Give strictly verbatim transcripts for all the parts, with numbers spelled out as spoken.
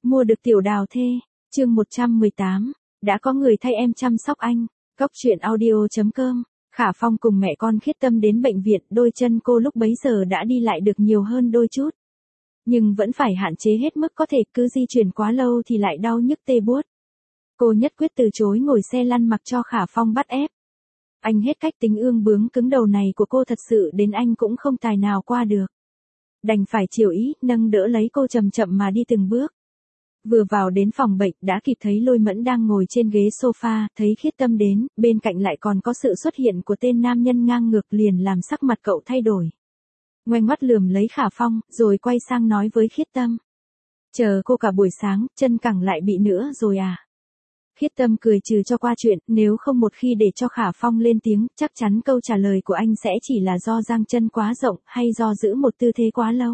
Mua được tiểu đào thê, chương một trăm mười tám, đã có người thay em chăm sóc anh. Cốc truyện audio chấm com. Khả Phong cùng mẹ con Khiết Tâm đến bệnh viện, đôi chân cô lúc bấy giờ đã đi lại được nhiều hơn đôi chút. Nhưng vẫn phải hạn chế hết mức có thể, cứ di chuyển quá lâu thì lại đau nhức tê buốt. Cô nhất quyết từ chối ngồi xe lăn mặc cho Khả Phong bắt ép. Anh hết cách, tính ương bướng cứng đầu này của cô thật sự đến anh cũng không tài nào qua được. Đành phải chiều ý, nâng đỡ lấy cô chậm chậm mà đi từng bước. Vừa vào đến phòng bệnh, đã kịp thấy Lôi Mẫn đang ngồi trên ghế sofa, thấy Khiết Tâm đến, bên cạnh lại còn có sự xuất hiện của tên nam nhân ngang ngược, liền làm sắc mặt cậu thay đổi. Ngoảnh mắt lườm lấy Khả Phong, rồi quay sang nói với Khiết Tâm. Chờ cô cả buổi sáng, chân cẳng lại bị nữa rồi à? Khiết Tâm cười trừ cho qua chuyện, nếu không một khi để cho Khả Phong lên tiếng, chắc chắn câu trả lời của anh sẽ chỉ là do giang chân quá rộng, hay do giữ một tư thế quá lâu.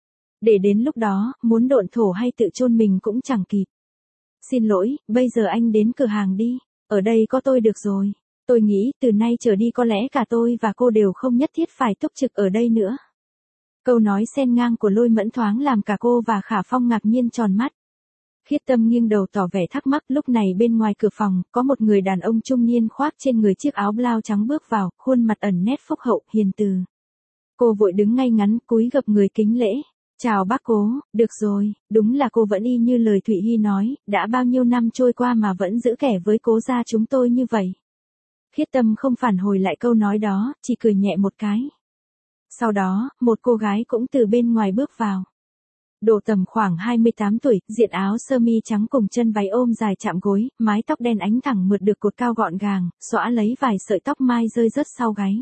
Để đến lúc đó, muốn độn thổ hay tự chôn mình cũng chẳng kịp. Xin lỗi, bây giờ anh đến cửa hàng đi, ở đây có tôi được rồi. Tôi nghĩ, từ nay trở đi có lẽ cả tôi và cô đều không nhất thiết phải túc trực ở đây nữa. Câu nói xen ngang của Lôi Mẫn thoáng làm cả cô và Khả Phong ngạc nhiên tròn mắt. Khiết Tâm nghiêng đầu tỏ vẻ thắc mắc, lúc này bên ngoài cửa phòng, có một người đàn ông trung niên khoác trên người chiếc áo blau trắng bước vào, khuôn mặt ẩn nét phúc hậu, hiền từ. Cô vội đứng ngay ngắn, cúi gập người kính lễ. Chào bác Cố, được rồi, đúng là cô vẫn y như lời Thụy Hy nói, đã bao nhiêu năm trôi qua mà vẫn giữ kẻ với Cố gia chúng tôi như vậy. Khiết Tâm không phản hồi lại câu nói đó, chỉ cười nhẹ một cái. Sau đó, một cô gái cũng từ bên ngoài bước vào. Độ tầm khoảng hai mươi tám tuổi, diện áo sơ mi trắng cùng chân váy ôm dài chạm gối, mái tóc đen ánh thẳng mượt được cột cao gọn gàng, xõa lấy vài sợi tóc mai rơi rớt sau gáy.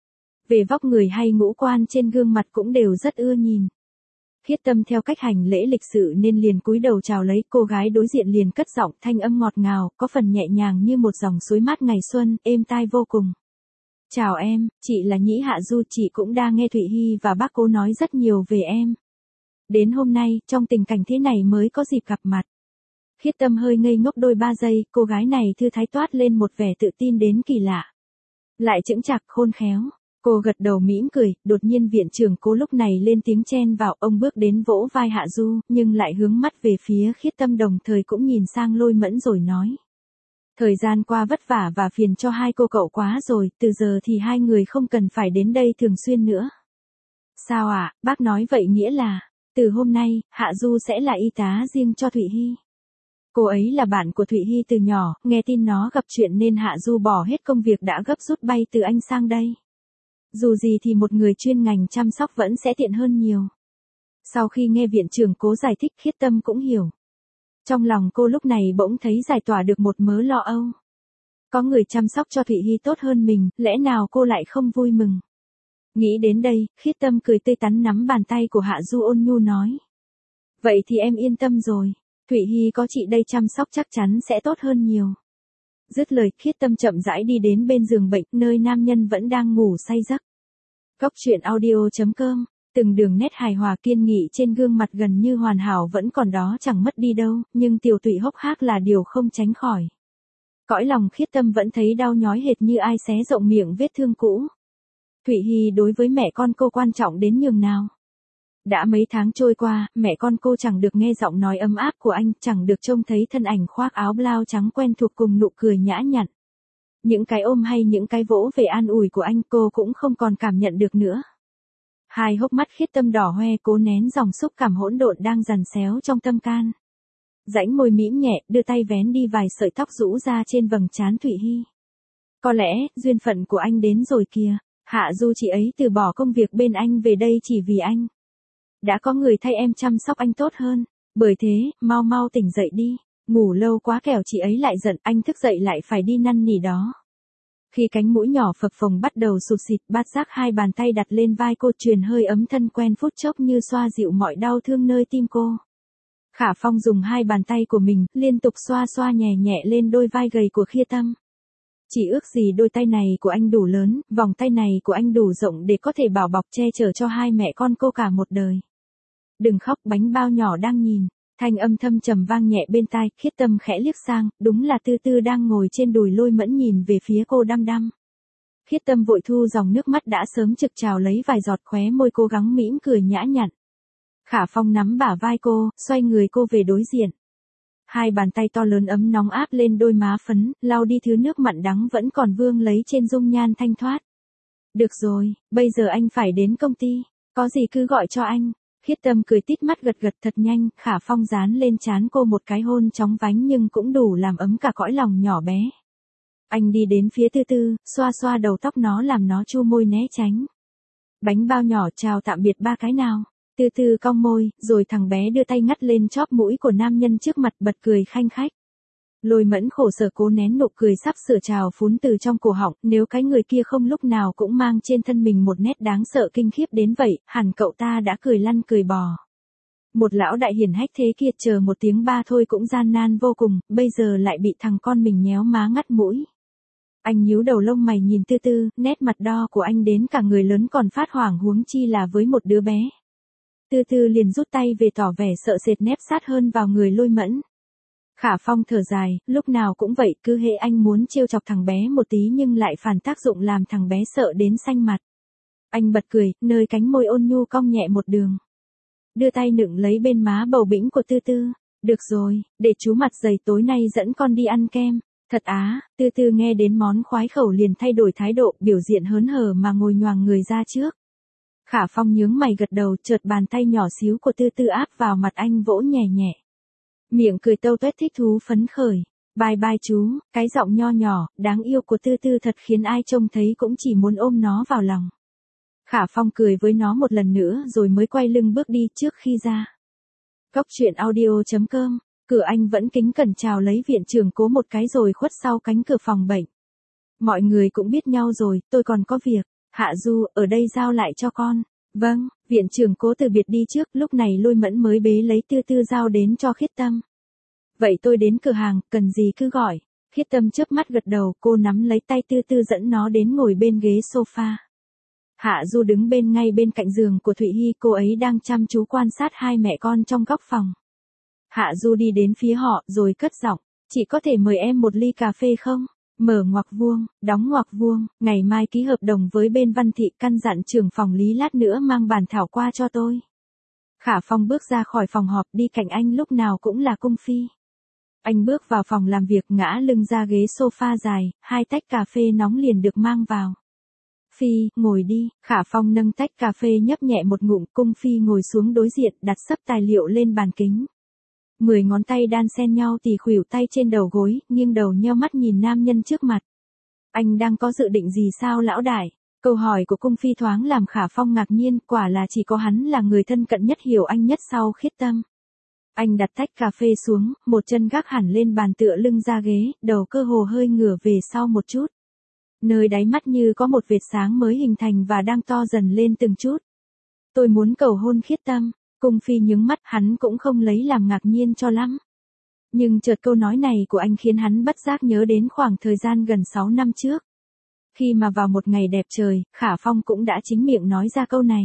Về vóc người hay ngũ quan trên gương mặt cũng đều rất ưa nhìn. Khiết Tâm theo cách hành lễ lịch sự nên liền cúi đầu chào lấy, cô gái đối diện liền cất giọng, thanh âm ngọt ngào, có phần nhẹ nhàng như một dòng suối mát ngày xuân, êm tai vô cùng. Chào em, chị là Nhĩ Hạ Du, chị cũng đã nghe Thụy Hy và bác Cố nói rất nhiều về em. Đến hôm nay, trong tình cảnh thế này mới có dịp gặp mặt. Khiết Tâm hơi ngây ngốc đôi ba giây, cô gái này thư thái toát lên một vẻ tự tin đến kỳ lạ. Lại chững chạc khôn khéo. Cô gật đầu mỉm cười, đột nhiên viện trưởng Cố lúc này lên tiếng chen vào, ông bước đến vỗ vai Hạ Du, nhưng lại hướng mắt về phía Khiết Tâm, đồng thời cũng nhìn sang Lôi Mẫn rồi nói. Thời gian qua vất vả và phiền cho hai cô cậu quá rồi, từ giờ thì hai người không cần phải đến đây thường xuyên nữa. Sao ạ, à, bác nói vậy nghĩa là, từ hôm nay, Hạ Du sẽ là y tá riêng cho Thụy Hy. Cô ấy là bạn của Thụy Hy từ nhỏ, nghe tin nó gặp chuyện nên Hạ Du bỏ hết công việc đã gấp rút bay từ Anh sang đây. Dù gì thì một người chuyên ngành chăm sóc vẫn sẽ tiện hơn nhiều. Sau khi nghe viện trưởng Cố giải thích, Khiết Tâm cũng hiểu. Trong lòng cô lúc này bỗng thấy giải tỏa được một mớ lo âu. Có người chăm sóc cho Thụy Hy tốt hơn mình, lẽ nào cô lại không vui mừng? Nghĩ đến đây, Khiết Tâm cười tươi tắn nắm bàn tay của Hạ Du ôn nhu nói. Vậy thì em yên tâm rồi, Thụy Hy có chị đây chăm sóc chắc chắn sẽ tốt hơn nhiều. Dứt lời, Khiết Tâm chậm rãi đi đến bên giường bệnh, nơi nam nhân vẫn đang ngủ say giấc. Cốc truyện audio chấm com, từng đường nét hài hòa kiên nghị trên gương mặt gần như hoàn hảo vẫn còn đó chẳng mất đi đâu, nhưng tiểu tụy hốc hác là điều không tránh khỏi. Cõi lòng Khiết Tâm vẫn thấy đau nhói hệt như ai xé rộng miệng vết thương cũ. Thụy Hy đối với mẹ con cô quan trọng đến nhường nào. Đã mấy tháng trôi qua, mẹ con cô chẳng được nghe giọng nói ấm áp của anh, chẳng được trông thấy thân ảnh khoác áo blau trắng quen thuộc cùng nụ cười nhã nhặn. Những cái ôm hay những cái vỗ về an ủi của anh cô cũng không còn cảm nhận được nữa. Hai hốc mắt Khiết Tâm đỏ hoe, cố nén dòng xúc cảm hỗn độn đang dằn xéo trong tâm can. Rãnh môi mỉm nhẹ, đưa tay vén đi vài sợi tóc rũ ra trên vầng trán Thụy Hy. Có lẽ, duyên phận của anh đến rồi kìa, Hạ Du chị ấy từ bỏ công việc bên anh về đây chỉ vì anh. Đã có người thay em chăm sóc anh tốt hơn, bởi thế, mau mau tỉnh dậy đi, ngủ lâu quá kẻo chị ấy lại giận, anh thức dậy lại phải đi năn nỉ đó. Khi cánh mũi nhỏ phập phồng bắt đầu sụt xịt, bát giác hai bàn tay đặt lên vai cô, truyền hơi ấm thân quen phút chốc như xoa dịu mọi đau thương nơi tim cô. Khả Phong dùng hai bàn tay của mình, liên tục xoa xoa nhẹ nhẹ lên đôi vai gầy của Khiết Tâm. Chỉ ước gì đôi tay này của anh đủ lớn, vòng tay này của anh đủ rộng để có thể bảo bọc che chở cho hai mẹ con cô cả một đời. Đừng khóc, bánh bao nhỏ đang nhìn. Thanh âm thâm trầm vang nhẹ bên tai, Khiết Tâm khẽ liếc sang, đúng là Tư Tư đang ngồi trên đùi Lôi Mẫn nhìn về phía cô đăm đăm. Khiết Tâm vội thu dòng nước mắt đã sớm trực trào lấy vài giọt, khóe môi cố gắng mỉm cười nhã nhặn. Khả Phong nắm bả vai cô, xoay người cô về đối diện. Hai bàn tay to lớn ấm nóng áp lên đôi má phấn, lau đi thứ nước mặn đắng vẫn còn vương lấy trên dung nhan thanh thoát. Được rồi, bây giờ anh phải đến công ty, có gì cứ gọi cho anh. Khiết Tâm cười tít mắt gật gật thật nhanh, Khả Phong dán lên trán cô một cái hôn chóng vánh nhưng cũng đủ làm ấm cả cõi lòng nhỏ bé. Anh đi đến phía Tư Tư, xoa xoa đầu tóc nó làm nó chu môi né tránh. Bánh bao nhỏ chào tạm biệt ba cái nào. Tư Tư cong môi, rồi thằng bé đưa tay ngắt lên chóp mũi của nam nhân trước mặt bật cười khanh khách. Lôi Mẫn khổ sở cố nén nụ cười sắp sửa trào phún từ trong cổ họng, nếu cái người kia không lúc nào cũng mang trên thân mình một nét đáng sợ kinh khiếp đến vậy, hẳn cậu ta đã cười lăn cười bò. Một lão đại hiển hách thế kia chờ một tiếng ba thôi cũng gian nan vô cùng, bây giờ lại bị thằng con mình nhéo má ngắt mũi. Anh nhíu đầu lông mày nhìn Tư Tư, nét mặt đo của anh đến cả người lớn còn phát hoảng huống chi là với một đứa bé. Tư Tư liền rút tay về tỏ vẻ sợ sệt nép sát hơn vào người Lôi Mẫn. Khả Phong thở dài, lúc nào cũng vậy, cứ hễ anh muốn trêu chọc thằng bé một tí nhưng lại phản tác dụng làm thằng bé sợ đến xanh mặt. Anh bật cười, nơi cánh môi ôn nhu cong nhẹ một đường. Đưa tay nựng lấy bên má bầu bĩnh của Tư Tư. Được rồi, để chú mặt dày tối nay dẫn con đi ăn kem. Thật á, Tư Tư nghe đến món khoái khẩu liền thay đổi thái độ, biểu diện hớn hở mà ngồi nhoàng người ra trước. Khả Phong nhướng mày gật đầu, chợt bàn tay nhỏ xíu của Tư Tư áp vào mặt anh vỗ nhẹ nhẹ. Miệng cười tâu tuét thích thú phấn khởi. Bye bye chú, cái giọng nho nhỏ, đáng yêu của Tư Tư thật khiến ai trông thấy cũng chỉ muốn ôm nó vào lòng. Khả Phong cười với nó một lần nữa rồi mới quay lưng bước đi trước khi ra. Cốc truyện audio chấm com, cửa anh vẫn kính cẩn chào lấy viện trưởng Cố một cái rồi khuất sau cánh cửa phòng bệnh. Mọi người cũng biết nhau rồi, tôi còn có việc. Hạ Du, ở đây giao lại cho con. Vâng, viện trưởng Cố từ biệt đi trước, lúc này Lôi Mẫn mới bế lấy Tư Tư giao đến cho Khiết Tâm. Vậy tôi đến cửa hàng, cần gì cứ gọi. Khiết Tâm chớp mắt gật đầu, cô nắm lấy tay Tư Tư dẫn nó đến ngồi bên ghế sofa. Hạ Du đứng bên ngay bên cạnh giường của Thụy Hy, cô ấy đang chăm chú quan sát hai mẹ con trong góc phòng. Hạ Du đi đến phía họ rồi cất giọng, chị có thể mời em một ly cà phê không? Mở ngoặc vuông, đóng ngoặc vuông, ngày mai ký hợp đồng với bên Văn Thị, căn dặn trưởng phòng Lý lát nữa mang bản thảo qua cho tôi. Khả Phong bước ra khỏi phòng họp, đi cạnh anh lúc nào cũng là Cung Phi. Anh bước vào phòng làm việc, ngã lưng ra ghế sofa dài, hai tách cà phê nóng liền được mang vào. Phi, ngồi đi. Khả Phong nâng tách cà phê nhấp nhẹ một ngụm, Cung Phi ngồi xuống đối diện, đặt sấp tài liệu lên bàn kính. Mười ngón tay đan xen nhau tỉ khuỷu tay trên đầu gối, nghiêng đầu nheo mắt nhìn nam nhân trước mặt. Anh đang có dự định gì sao lão đại? Câu hỏi của Cung Phi thoáng làm Khả Phong ngạc nhiên, quả là chỉ có hắn là người thân cận nhất hiểu anh nhất sau Khiết Tâm. Anh đặt tách cà phê xuống, một chân gác hẳn lên bàn tựa lưng ra ghế, đầu cơ hồ hơi ngửa về sau một chút. Nơi đáy mắt như có một vệt sáng mới hình thành và đang to dần lên từng chút. Tôi muốn cầu hôn Khiết Tâm. Cung Phi nhướng mắt, hắn cũng không lấy làm ngạc nhiên cho lắm. Nhưng chợt câu nói này của anh khiến hắn bất giác nhớ đến khoảng thời gian gần sáu năm trước. Khi mà vào một ngày đẹp trời, Khả Phong cũng đã chính miệng nói ra câu này.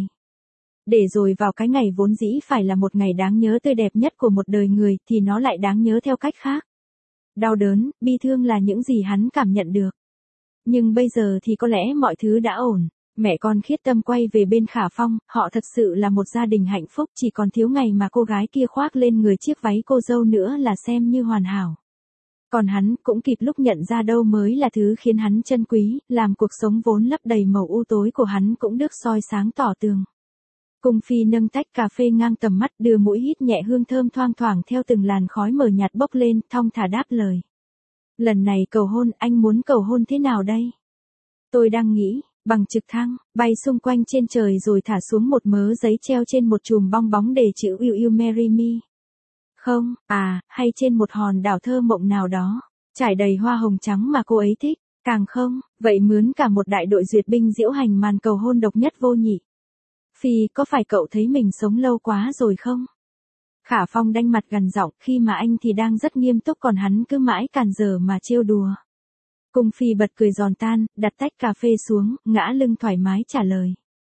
Để rồi vào cái ngày vốn dĩ phải là một ngày đáng nhớ tươi đẹp nhất của một đời người thì nó lại đáng nhớ theo cách khác. Đau đớn, bi thương là những gì hắn cảm nhận được. Nhưng bây giờ thì có lẽ mọi thứ đã ổn. Mẹ con Khiết Tâm quay về bên Khả Phong, họ thật sự là một gia đình hạnh phúc, chỉ còn thiếu ngày mà cô gái kia khoác lên người chiếc váy cô dâu nữa là xem như hoàn hảo. Còn hắn cũng kịp lúc nhận ra đâu mới là thứ khiến hắn trân quý, làm cuộc sống vốn lấp đầy màu u tối của hắn cũng được soi sáng tỏ tường. Cung Phi nâng tách cà phê ngang tầm mắt, đưa mũi hít nhẹ hương thơm thoang thoảng theo từng làn khói mờ nhạt bốc lên, thong thả đáp lời. Lần này cầu hôn, anh muốn cầu hôn thế nào đây? Tôi đang nghĩ, bằng trực thăng, bay xung quanh trên trời rồi thả xuống một mớ giấy treo trên một chùm bong bóng để chữ Will You Marry Me? Không, à, hay trên một hòn đảo thơ mộng nào đó, trải đầy hoa hồng trắng mà cô ấy thích, càng không, vậy mướn cả một đại đội duyệt binh diễu hành màn cầu hôn độc nhất vô nhị. Phi, có phải cậu thấy mình sống lâu quá rồi không? Khả Phong đanh mặt gằn giọng, khi mà anh thì đang rất nghiêm túc còn hắn cứ mãi càn giờ mà trêu đùa. Cung Phi bật cười giòn tan, đặt tách cà phê xuống, ngã lưng thoải mái trả lời.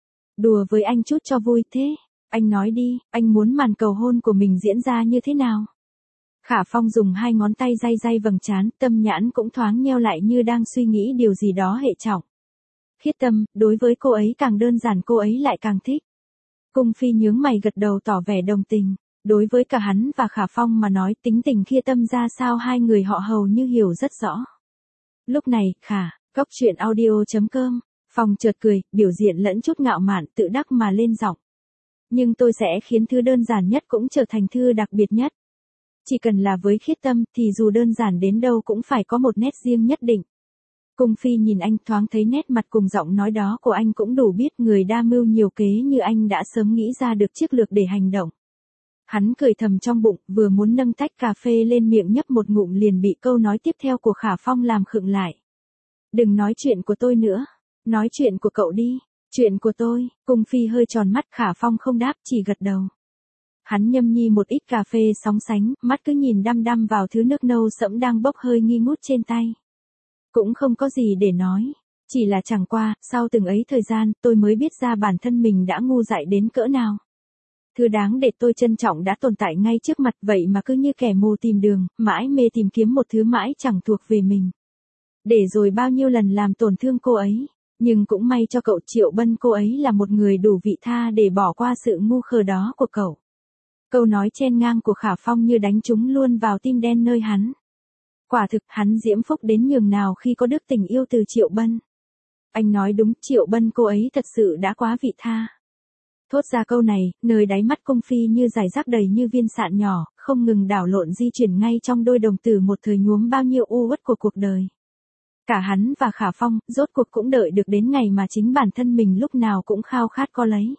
Đùa với anh chút cho vui thế. Anh nói đi, anh muốn màn cầu hôn của mình diễn ra như thế nào? Khả Phong dùng hai ngón tay day day vầng trán, tâm nhãn cũng thoáng nheo lại như đang suy nghĩ điều gì đó hệ trọng. Khiết Tâm, đối với cô ấy càng đơn giản cô ấy lại càng thích. Cung Phi nhướng mày gật đầu tỏ vẻ đồng tình. Đối với cả hắn và Khả Phong mà nói tính tình Kia Tâm ra sao hai người họ hầu như hiểu rất rõ. Lúc này, Khả, Cốc Truyện Audio chấm com, Phong chợt cười, biểu diện lẫn chút ngạo mạn tự đắc mà lên giọng. Nhưng tôi sẽ khiến thứ đơn giản nhất cũng trở thành thứ đặc biệt nhất. Chỉ cần là với Khiết Tâm thì dù đơn giản đến đâu cũng phải có một nét riêng nhất định. Cung Phi nhìn anh thoáng thấy nét mặt cùng giọng nói đó của anh cũng đủ biết người đa mưu nhiều kế như anh đã sớm nghĩ ra được chiến lược để hành động. Hắn cười thầm trong bụng, vừa muốn nâng tách cà phê lên miệng nhấp một ngụm liền bị câu nói tiếp theo của Khả Phong làm khựng lại. Đừng nói chuyện của tôi nữa, nói chuyện của cậu đi, chuyện của tôi. Cung Phi hơi tròn mắt, Khả Phong không đáp chỉ gật đầu. Hắn nhâm nhi một ít cà phê sóng sánh, mắt cứ nhìn đăm đăm vào thứ nước nâu sẫm đang bốc hơi nghi ngút trên tay. Cũng không có gì để nói, chỉ là chẳng qua, sau từng ấy thời gian, tôi mới biết ra bản thân mình đã ngu dại đến cỡ nào. Thứ đáng để tôi trân trọng đã tồn tại ngay trước mặt vậy mà cứ như kẻ mù tìm đường, mãi mê tìm kiếm một thứ mãi chẳng thuộc về mình. Để rồi bao nhiêu lần làm tổn thương cô ấy, nhưng cũng may cho cậu Triệu Bân cô ấy là một người đủ vị tha để bỏ qua sự ngu khờ đó của cậu. Câu nói chen ngang của Khả Phong như đánh trúng luôn vào tim đen nơi hắn. Quả thực hắn diễm phúc đến nhường nào khi có đức tình yêu từ Triệu Bân. Anh nói đúng, Triệu Bân cô ấy thật sự đã quá vị tha. Thốt ra câu này, nơi đáy mắt Cung Phi như giải rác đầy như viên sạn nhỏ, không ngừng đảo lộn di chuyển ngay trong đôi đồng tử một thời nhuốm bao nhiêu u uất của cuộc đời. Cả hắn và Khả Phong, rốt cuộc cũng đợi được đến ngày mà chính bản thân mình lúc nào cũng khao khát có lấy.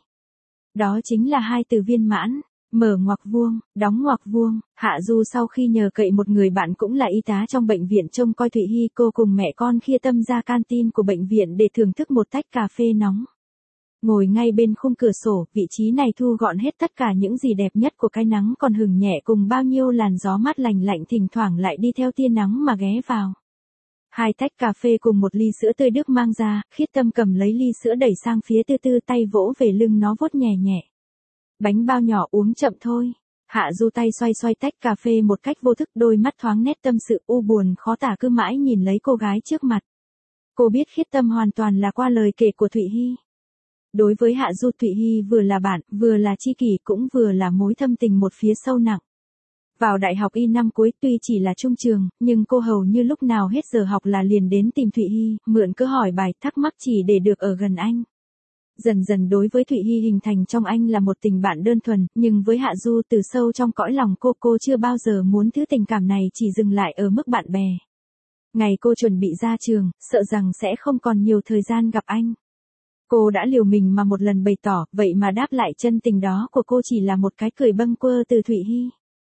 Đó chính là hai từ viên mãn. Mở ngoặc vuông, đóng ngoặc vuông. Hạ Du sau khi nhờ cậy một người bạn cũng là y tá trong bệnh viện trông coi Thụy Hy, cô cùng mẹ con Kia Tâm ra canteen của bệnh viện để thưởng thức một tách cà phê nóng. Ngồi ngay bên khung cửa sổ, vị trí này thu gọn hết tất cả những gì đẹp nhất của cái nắng còn hừng nhẹ cùng bao nhiêu làn gió mát lành lạnh thỉnh thoảng lại đi theo tia nắng mà ghé vào. Hai tách cà phê cùng một ly sữa tươi Đức mang ra, Khiết Tâm cầm lấy ly sữa đẩy sang phía Tư Tư, tay vỗ về lưng nó vuốt nhẹ nhẹ. Bánh bao nhỏ uống chậm thôi. Hạ Du tay xoay xoay tách cà phê một cách vô thức, đôi mắt thoáng nét tâm sự u buồn khó tả cứ mãi nhìn lấy cô gái trước mặt. Cô biết Khiết Tâm hoàn toàn là qua lời kể của Thụy Hy. Đối với Hạ Du, Thụy Hy vừa là bạn, vừa là tri kỷ cũng vừa là mối thâm tình một phía sâu nặng. Vào đại học y năm cuối tuy chỉ là trung trường, nhưng cô hầu như lúc nào hết giờ học là liền đến tìm Thụy Hy, mượn cớ hỏi bài thắc mắc chỉ để được ở gần anh. Dần dần đối với Thụy Hy hình thành trong anh là một tình bạn đơn thuần, nhưng với Hạ Du từ sâu trong cõi lòng cô cô chưa bao giờ muốn thứ tình cảm này chỉ dừng lại ở mức bạn bè. Ngày cô chuẩn bị ra trường, sợ rằng sẽ không còn nhiều thời gian gặp anh. Cô đã liều mình mà một lần bày tỏ, vậy mà đáp lại chân tình đó của cô chỉ là một cái cười bâng quơ từ Thụy Hy.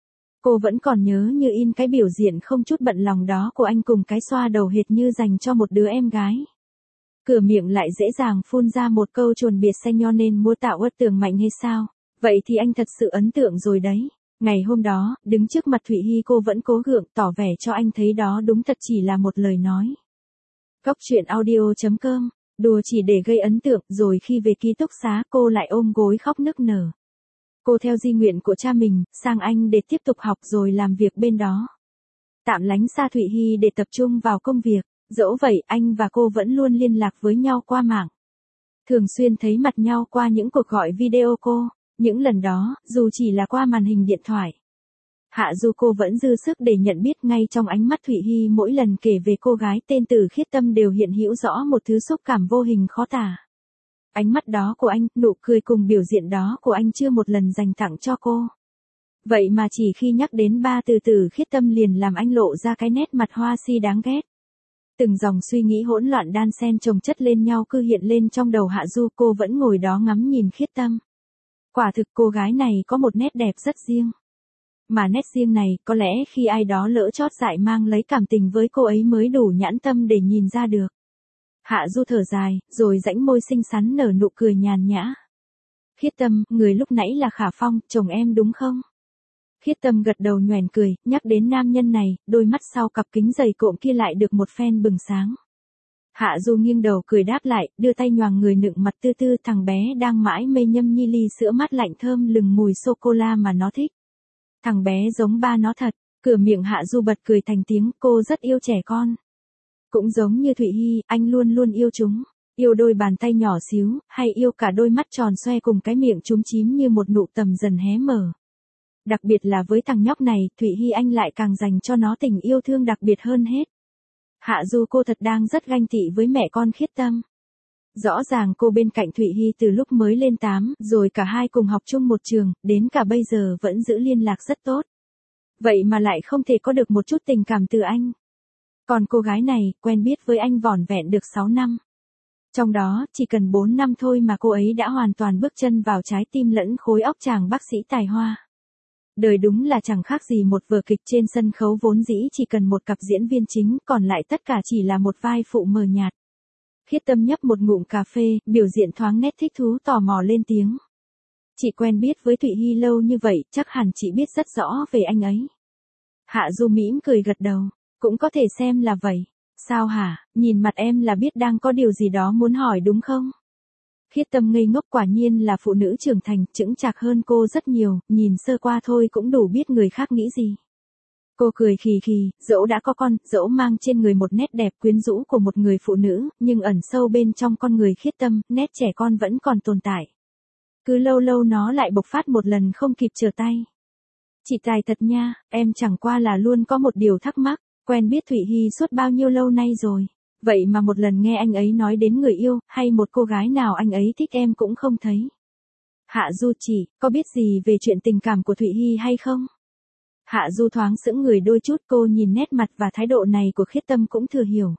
Cô vẫn còn nhớ như in cái biểu diện không chút bận lòng đó của anh cùng cái xoa đầu hệt như dành cho một đứa em gái. Cửa miệng lại dễ dàng phun ra một câu chuồn biệt xanh nho nên mua tạo uất tường mạnh hay sao? Vậy thì anh thật sự ấn tượng rồi đấy. Ngày hôm đó, đứng trước mặt Thụy Hy cô vẫn cố gượng tỏ vẻ cho anh thấy đó đúng thật chỉ là một lời nói. Cốc Truyện Audio chấm com, đùa chỉ để gây ấn tượng, rồi khi về ký túc xá cô lại ôm gối khóc nức nở. Cô theo di nguyện của cha mình, sang Anh để tiếp tục học rồi làm việc bên đó. Tạm lánh xa Thụy Hy để tập trung vào công việc. Dẫu vậy anh và cô vẫn luôn liên lạc với nhau qua mạng. Thường xuyên thấy mặt nhau qua những cuộc gọi video cô, những lần đó, dù chỉ là qua màn hình điện thoại. Hạ Du cô vẫn dư sức để nhận biết ngay trong ánh mắt Thụy Hy mỗi lần kể về cô gái tên Từ Khiết Tâm đều hiện hữu rõ một thứ xúc cảm vô hình khó tả. Ánh mắt đó của anh, nụ cười cùng biểu diện đó của anh chưa một lần dành tặng cho cô. Vậy mà chỉ khi nhắc đến ba từ Từ Khiết Tâm liền làm anh lộ ra cái nét mặt hoa si đáng ghét. Từng dòng suy nghĩ hỗn loạn đan xen chồng chất lên nhau cứ hiện lên trong đầu Hạ Du, cô vẫn ngồi đó ngắm nhìn Khiết Tâm. Quả thực cô gái này có một nét đẹp rất riêng. Mà nét riêng này, có lẽ khi ai đó lỡ chót dại mang lấy cảm tình với cô ấy mới đủ nhãn tâm để nhìn ra được. Hạ Du thở dài, rồi rãnh môi xinh xắn nở nụ cười nhàn nhã. Khiết Tâm, người lúc nãy là Khả Phong, chồng em đúng không? Khiết Tâm gật đầu nhoẻn cười, nhắc đến nam nhân này, đôi mắt sau cặp kính dày cộm kia lại được một phen bừng sáng. Hạ Du nghiêng đầu cười đáp lại, đưa tay nhoàng người nựng mặt Tư Tư, thằng bé đang mãi mê nhâm nhi ly sữa mát lạnh thơm lừng mùi sô-cô-la mà nó thích. Thằng bé giống ba nó thật, cửa miệng Hạ Du bật cười thành tiếng, cô rất yêu trẻ con. Cũng giống như Thụy Hy, anh luôn luôn yêu chúng, yêu đôi bàn tay nhỏ xíu, hay yêu cả đôi mắt tròn xoe cùng cái miệng chúm chím như một nụ tầm dần hé mở. Đặc biệt là với thằng nhóc này, Thụy Hy anh lại càng dành cho nó tình yêu thương đặc biệt hơn hết. Hạ Du cô thật đang rất ganh tị với mẹ con Khiết Tâm. Rõ ràng cô bên cạnh Thụy Hy từ lúc mới lên tám, rồi cả hai cùng học chung một trường, đến cả bây giờ vẫn giữ liên lạc rất tốt. Vậy mà lại không thể có được một chút tình cảm từ anh. Còn cô gái này, quen biết với anh vỏn vẹn được sáu năm. Trong đó, chỉ cần bốn năm thôi mà cô ấy đã hoàn toàn bước chân vào trái tim lẫn khối óc chàng bác sĩ tài hoa. Đời đúng là chẳng khác gì một vở kịch trên sân khấu vốn dĩ chỉ cần một cặp diễn viên chính, còn lại tất cả chỉ là một vai phụ mờ nhạt. Khiết Tâm nhấp một ngụm cà phê, biểu diện thoáng nét thích thú tò mò lên tiếng. Chị quen biết với Thụy Hy lâu như vậy, chắc hẳn chị biết rất rõ về anh ấy. Hạ Du mỉm cười gật đầu, cũng có thể xem là vậy. Sao hả, nhìn mặt em là biết đang có điều gì đó muốn hỏi đúng không? Khiết Tâm ngây ngốc, quả nhiên là phụ nữ trưởng thành, chững chạc hơn cô rất nhiều, nhìn sơ qua thôi cũng đủ biết người khác nghĩ gì. Cô cười khì khì, dẫu đã có con, dẫu mang trên người một nét đẹp quyến rũ của một người phụ nữ, nhưng ẩn sâu bên trong con người Khiết Tâm, nét trẻ con vẫn còn tồn tại. Cứ lâu lâu nó lại bộc phát một lần không kịp trở tay. Chị tài thật nha, em chẳng qua là luôn có một điều thắc mắc, quen biết Thụy Hy suốt bao nhiêu lâu nay rồi. Vậy mà một lần nghe anh ấy nói đến người yêu, hay một cô gái nào anh ấy thích em cũng không thấy. Hạ Du chị, có biết gì về chuyện tình cảm của Thụy Hy hay không? Hạ Du thoáng sững người đôi chút, cô nhìn nét mặt và thái độ này của Khiết Tâm cũng thừa hiểu.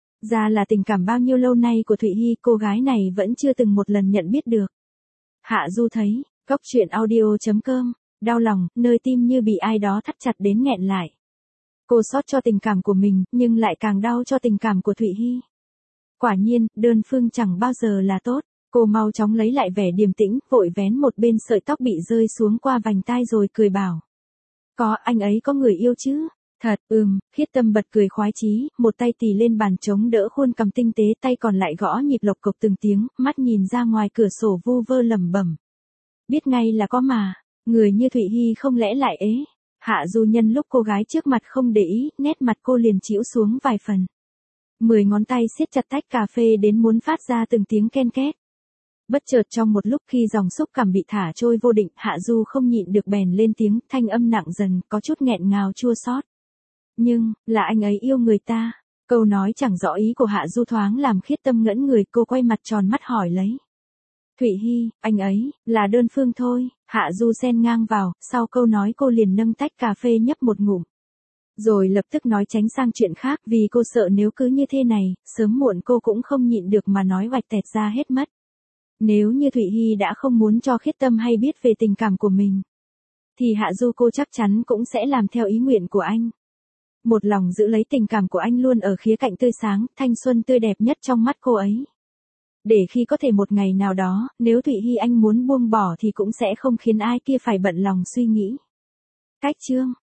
Ra là tình cảm bao nhiêu lâu nay của Thụy Hy, cô gái này vẫn chưa từng một lần nhận biết được. Hạ Du thấy, góc truyện audio chấm com, đau lòng, nơi tim như bị ai đó thắt chặt đến nghẹn lại. Cô xót cho tình cảm của mình, nhưng lại càng đau cho tình cảm của Thụy Hy. Quả nhiên, đơn phương chẳng bao giờ là tốt. Cô mau chóng lấy lại vẻ điềm tĩnh, vội vén một bên sợi tóc bị rơi xuống qua vành tai rồi cười bảo. Có, anh ấy có người yêu chứ? Thật, ừm, Khiết Tâm bật cười khoái chí, một tay tì lên bàn chống đỡ khuôn cằm tinh tế, tay còn lại gõ nhịp lộc cộc từng tiếng, mắt nhìn ra ngoài cửa sổ vu vơ lẩm bẩm. Biết ngay là có mà, người như Thụy Hy không lẽ lại ế. Hạ Du nhân lúc cô gái trước mặt không để ý, nét mặt cô liền chĩu xuống vài phần. Mười ngón tay siết chặt tách cà phê đến muốn phát ra từng tiếng ken két. Bất chợt trong một lúc khi dòng xúc cảm bị thả trôi vô định, Hạ Du không nhịn được bèn lên tiếng, thanh âm nặng dần, có chút nghẹn ngào chua xót. Nhưng, là anh ấy yêu người ta. Câu nói chẳng rõ ý của Hạ Du thoáng làm Khiết Tâm ngẫn người, cô quay mặt tròn mắt hỏi lấy. Thụy Hy, anh ấy, là đơn phương thôi. Hạ Du xen ngang vào, sau câu nói cô liền nâng tách cà phê nhấp một ngụm. Rồi lập tức nói tránh sang chuyện khác, vì cô sợ nếu cứ như thế này, sớm muộn cô cũng không nhịn được mà nói vạch tẹt ra hết mất. Nếu như Thụy Hy đã không muốn cho Khiết Tâm hay biết về tình cảm của mình, thì Hạ Du cô chắc chắn cũng sẽ làm theo ý nguyện của anh. Một lòng giữ lấy tình cảm của anh luôn ở khía cạnh tươi sáng, thanh xuân tươi đẹp nhất trong mắt cô ấy. Để khi có thể một ngày nào đó, nếu Thụy Hy anh muốn buông bỏ thì cũng sẽ không khiến ai kia phải bận lòng suy nghĩ. Cách chương